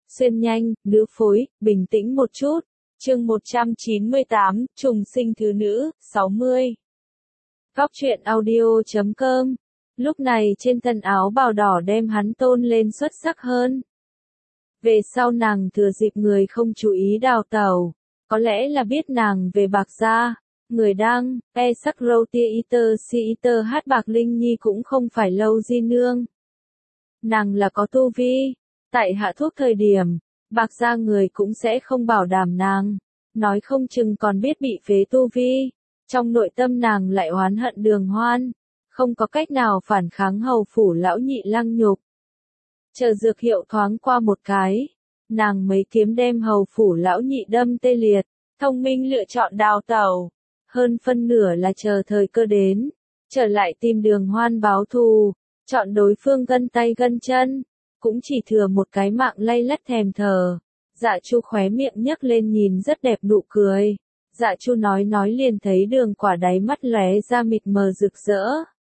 xuyên nhanh, nữ phối, bình tĩnh một chút. Chương 198, trùng sinh thứ nữ, 60. Góc truyện audio.com. Lúc này trên thân áo bào đỏ đem hắn tôn lên xuất sắc hơn. Về sau nàng thừa dịp người không chú ý đào tẩu, có lẽ là biết nàng về Bạc Gia. Người đăng, sắc râu tia iter si iter hát Bạc Linh Nhi cũng không phải lâu di nương. Nàng là có tu vi, tại hạ thuốc thời điểm, Bạc Gia người cũng sẽ không bảo đảm nàng, nói không chừng còn biết bị phế tu vi. Trong nội tâm nàng lại oán hận Đường Hoan, không có cách nào phản kháng hầu phủ lão nhị lăng nhục. Chờ dược hiệu thoáng qua một cái, nàng mấy kiếm đem hầu phủ lão nhị đâm tê liệt, thông minh lựa chọn đào tẩu. Hơn phân nửa là chờ thời cơ đến, trở lại tìm Đường Hoan báo thù, chọn đối phương gân tay gân chân, cũng chỉ thừa một cái mạng lay lắt thèm thờ. Dạ Chu khóe miệng nhấc lên nhìn rất đẹp nụ cười. Dạ Chu nói liền thấy Đường Quả đáy mắt lóe ra mịt mờ rực rỡ.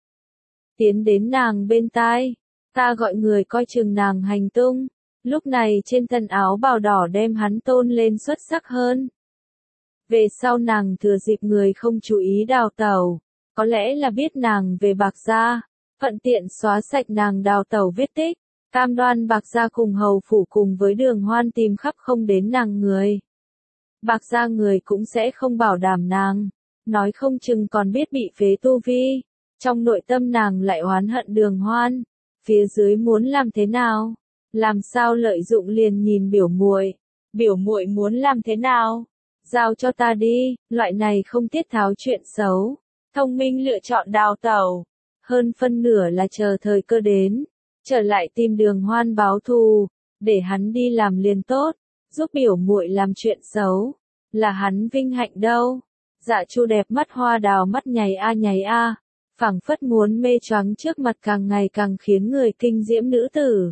Tiến đến nàng bên tai, ta gọi người coi chừng nàng hành tung. Lúc này trên thân áo bào đỏ đem hắn tôn lên xuất sắc hơn. Về sau nàng thừa dịp người không chú ý đào tẩu, có lẽ là biết nàng về Bạc Gia, thuận tiện xóa sạch nàng đào tẩu vết tích, cam đoan Bạc Gia cùng hầu phủ cùng với Đường Hoan tìm khắp không đến nàng người. Bạc Gia người cũng sẽ không bảo đảm nàng, nói không chừng còn biết bị phế tu vi. Trong nội tâm nàng lại oán hận Đường Hoan, phía dưới muốn làm thế nào? Làm sao lợi dụng liền nhìn biểu muội muốn làm thế nào? Giao cho ta đi, loại này không tiết tháo chuyện xấu, thông minh lựa chọn đào tẩu. Hơn phân nửa là chờ thời cơ đến, trở lại tìm Đường Hoan báo thù, để hắn đi làm liền tốt, giúp biểu muội làm chuyện xấu, là hắn vinh hạnh đâu. Dạ Chu đẹp mắt hoa đào mắt nhảy a, phảng phất muốn mê choáng trước mặt càng ngày càng khiến người kinh diễm nữ tử.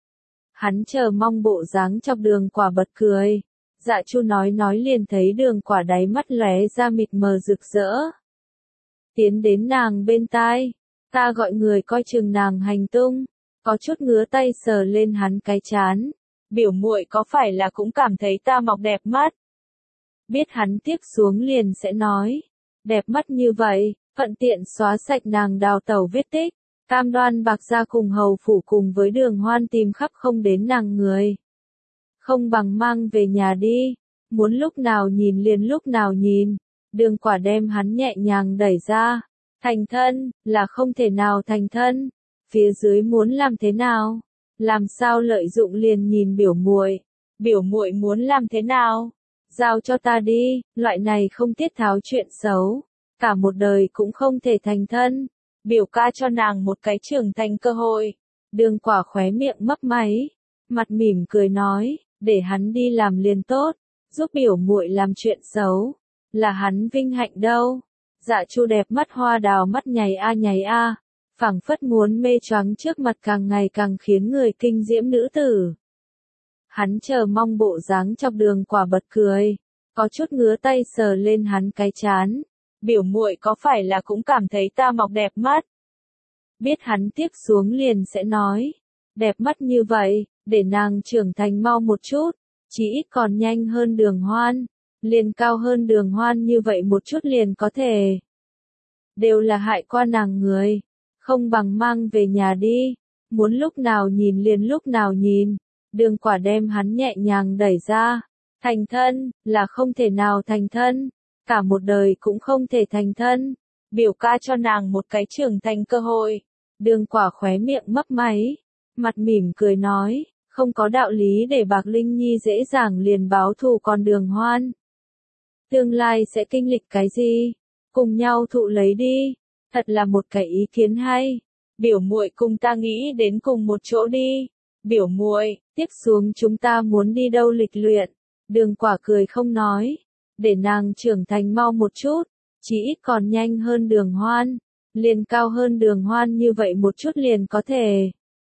Hắn chờ mong bộ dáng chọc Đường Quả bật cười. Dạ Chu nói liền thấy Đường Quả đáy mắt lóe ra mịt mờ rực rỡ. Tiến đến nàng bên tai, ta gọi người coi chừng nàng hành tung, có chút ngứa tay sờ lên hắn cái trán. Biểu muội có phải là cũng cảm thấy ta mọc đẹp mắt? Biết hắn tiếp xuống liền sẽ nói, đẹp mắt như vậy, thuận tiện xóa sạch nàng đào tẩu vết tích, cam đoan Bạc Gia cùng hầu phủ cùng với Đường Hoan tìm khắp không đến nàng người. Không bằng mang về nhà đi, muốn lúc nào nhìn liền lúc nào nhìn. Đường Quả đem hắn nhẹ nhàng đẩy ra. Thành thân, là không thể nào thành thân. Phía dưới muốn làm thế nào? Làm sao lợi dụng liền nhìn biểu muội muốn làm thế nào? Giao cho ta đi, loại này không tiết tháo chuyện xấu. Cả một đời cũng không thể thành thân. Biểu ca cho nàng một cái trưởng thành cơ hội. Đường Quả khóe miệng mấp máy, mặt mỉm cười nói, để hắn đi làm liền tốt, giúp biểu muội làm chuyện xấu, là hắn vinh hạnh đâu. Dạ Chu đẹp mắt hoa đào mắt nhảy a, phảng phất muốn mê choáng trước mặt càng ngày càng khiến người kinh diễm nữ tử. Hắn chờ mong bộ dáng chọc Đường Quả bật cười, có chút ngứa tay sờ lên hắn cái trán. Biểu muội có phải là cũng cảm thấy ta mọc đẹp mắt? Biết hắn tiếp xuống liền sẽ nói, đẹp mắt như vậy, để nàng trưởng thành mau một chút, chỉ ít còn nhanh hơn Đường Hoan, liền cao hơn Đường Hoan như vậy một chút liền có thể. Đều là hại qua nàng người, không bằng mang về nhà đi, muốn lúc nào nhìn liền lúc nào nhìn. Đường Quả đem hắn nhẹ nhàng đẩy ra. Thành thân, là không thể nào thành thân, cả một đời cũng không thể thành thân. Biểu ca cho nàng một cái trưởng thành cơ hội. Đường Quả khóe miệng mấp máy, mặt mỉm cười nói, không có đạo lý để Bạc Linh Nhi dễ dàng liền báo thù còn Đường Hoan. Tương lai sẽ kinh lịch cái gì? Cùng nhau thụ lấy đi, thật là một cái ý kiến hay. Biểu muội cùng ta nghĩ đến cùng một chỗ đi. Biểu muội, tiếp xuống chúng ta muốn đi đâu lịch luyện? Đường Quả cười không nói, để nàng trưởng thành mau một chút, chỉ ít còn nhanh hơn Đường Hoan, liền cao hơn Đường Hoan như vậy một chút liền có thể.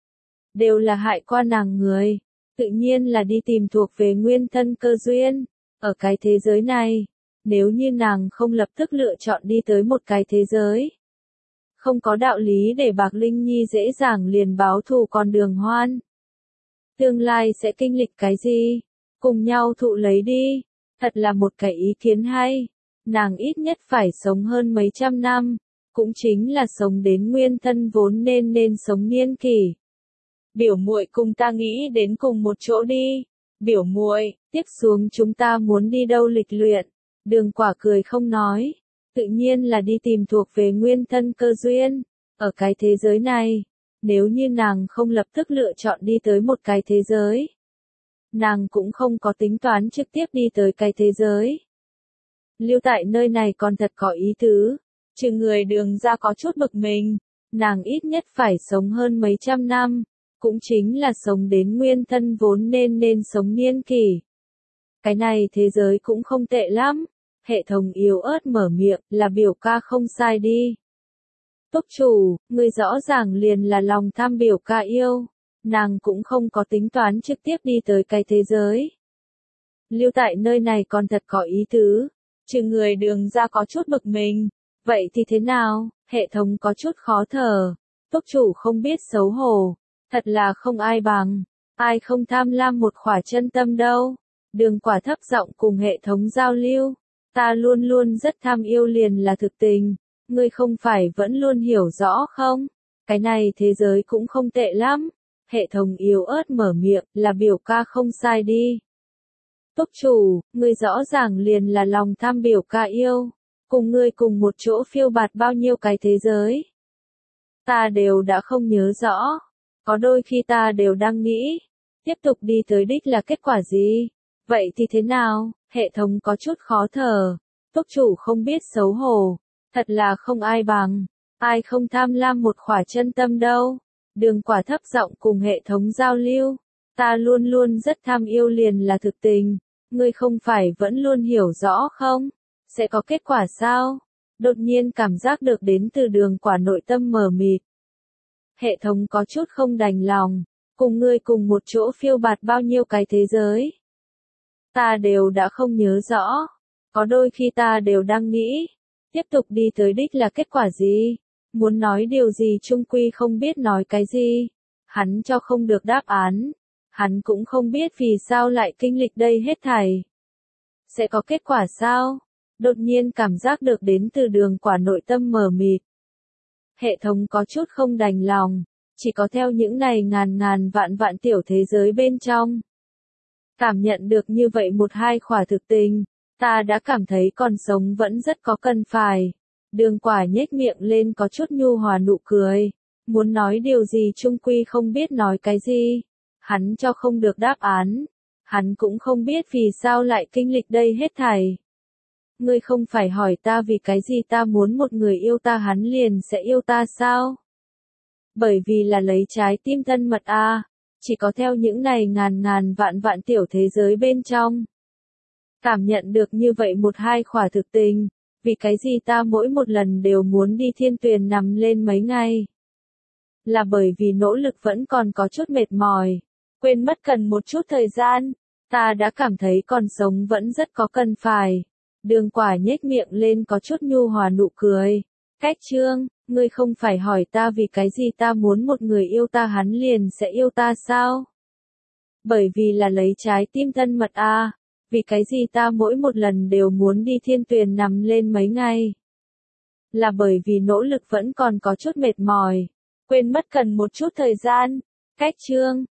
Đều là hại qua nàng người, tự nhiên là đi tìm thuộc về nguyên thân cơ duyên. Ở cái thế giới này, nếu như nàng không lập tức lựa chọn đi tới một cái thế giới, không có đạo lý để Bạc Linh Nhi dễ dàng liền báo thù còn Đường Hoan. Tương lai sẽ kinh lịch cái gì? Cùng nhau thụ lấy đi. Thật là một cái ý kiến hay. Nàng ít nhất phải sống hơn mấy trăm năm. Cũng chính là sống đến nguyên thân vốn nên sống niên kỷ. Biểu muội cùng ta nghĩ đến cùng một chỗ đi. Biểu muội, tiếp xuống chúng ta muốn đi đâu lịch luyện? Đường Quả cười không nói. Tự nhiên là đi tìm thuộc về nguyên thân cơ duyên. Ở cái thế giới này, nếu như nàng không lập tức lựa chọn đi tới một cái thế giới, nàng cũng không có tính toán trực tiếp đi tới cái thế giới. Lưu tại nơi này còn thật có ý tứ. Trừ người Đường ra có chút bực mình, nàng ít nhất phải sống hơn mấy trăm năm, cũng chính là sống đến nguyên thân vốn nên sống niên kỷ. Cái này thế giới cũng không tệ lắm. Hệ thống yếu ớt mở miệng, là biểu ca không sai đi. Túc chủ, người rõ ràng liền là lòng tham biểu ca yêu. Nàng cũng không có tính toán trực tiếp đi tới cái thế giới. Lưu tại nơi này còn thật có ý tứ. Trừ người Đường ra có chút bực mình. Vậy thì thế nào? Hệ thống có chút khó thở. Túc chủ không biết xấu hổ. Thật là không ai bằng. Ai không tham lam một khỏa chân tâm đâu. Đường Quả thấp giọng cùng hệ thống giao lưu. Ta luôn luôn rất tham yêu liền là thực tình. Ngươi không phải vẫn luôn hiểu rõ không? Cái này thế giới cũng không tệ lắm. Hệ thống yếu ớt mở miệng, là biểu ca không sai đi. Túc chủ, ngươi rõ ràng liền là lòng tham biểu ca yêu. Cùng ngươi cùng một chỗ phiêu bạt bao nhiêu cái thế giới. Ta đều đã không nhớ rõ. Có đôi khi ta đều đang nghĩ. Tiếp tục đi tới đích là kết quả gì? Vậy thì thế nào? Hệ thống có chút khó thở. Túc chủ không biết xấu hổ. Thật là không ai bằng. Ai không tham lam một khỏa chân tâm đâu. Đường Quả thấp giọng cùng hệ thống giao lưu. Ta luôn luôn rất tham yêu liền là thực tình. Ngươi không phải vẫn luôn hiểu rõ không? Sẽ có kết quả sao? Đột nhiên cảm giác được đến từ Đường Quả nội tâm mờ mịt. Hệ thống có chút không đành lòng. Cùng ngươi cùng một chỗ phiêu bạt bao nhiêu cái thế giới. Ta đều đã không nhớ rõ. Có đôi khi ta đều đang nghĩ. Tiếp tục đi tới đích là kết quả gì? Muốn nói điều gì chung quy không biết nói cái gì. Hắn cho không được đáp án. Hắn cũng không biết vì sao lại kinh lịch đây hết thảy. Sẽ có kết quả sao? Đột nhiên cảm giác được đến từ Đường Quả nội tâm mờ mịt. Hệ thống có chút không đành lòng. Chỉ có theo những này ngàn vạn tiểu thế giới bên trong. Cảm nhận được như vậy một hai khỏa thực tình. Ta đã cảm thấy còn sống vẫn rất có cần phải. Đường Quả nhếch miệng lên có chút nhu hòa nụ cười. Muốn nói điều gì chung quy không biết nói cái gì. Hắn cho không được đáp án. Hắn cũng không biết vì sao lại kinh lịch đây hết thảy. Ngươi không phải hỏi ta vì cái gì ta muốn một người yêu ta hắn liền sẽ yêu ta sao? Bởi vì là lấy trái tim thân mật a. Chỉ có theo những này ngàn vạn tiểu thế giới bên trong. Cảm nhận được như vậy một hai khỏa thực tình. Vì cái gì ta mỗi một lần đều muốn đi Thiên Tuyền nằm lên mấy ngày. Là bởi vì nỗ lực vẫn còn có chút mệt mỏi. Quên mất cần một chút thời gian. Ta đã cảm thấy còn sống vẫn rất có cần phải. Đường Quả nhếch miệng lên có chút nhu hòa nụ cười. Cách Trương, ngươi không phải hỏi ta vì cái gì ta muốn một người yêu ta hắn liền sẽ yêu ta sao? Bởi vì là lấy trái tim thân mật a. Vì cái gì ta mỗi một lần đều muốn đi Thiên Tuyền nằm lên mấy ngày. Là bởi vì nỗ lực vẫn còn có chút mệt mỏi. Quên mất cần một chút thời gian. Cách Trương,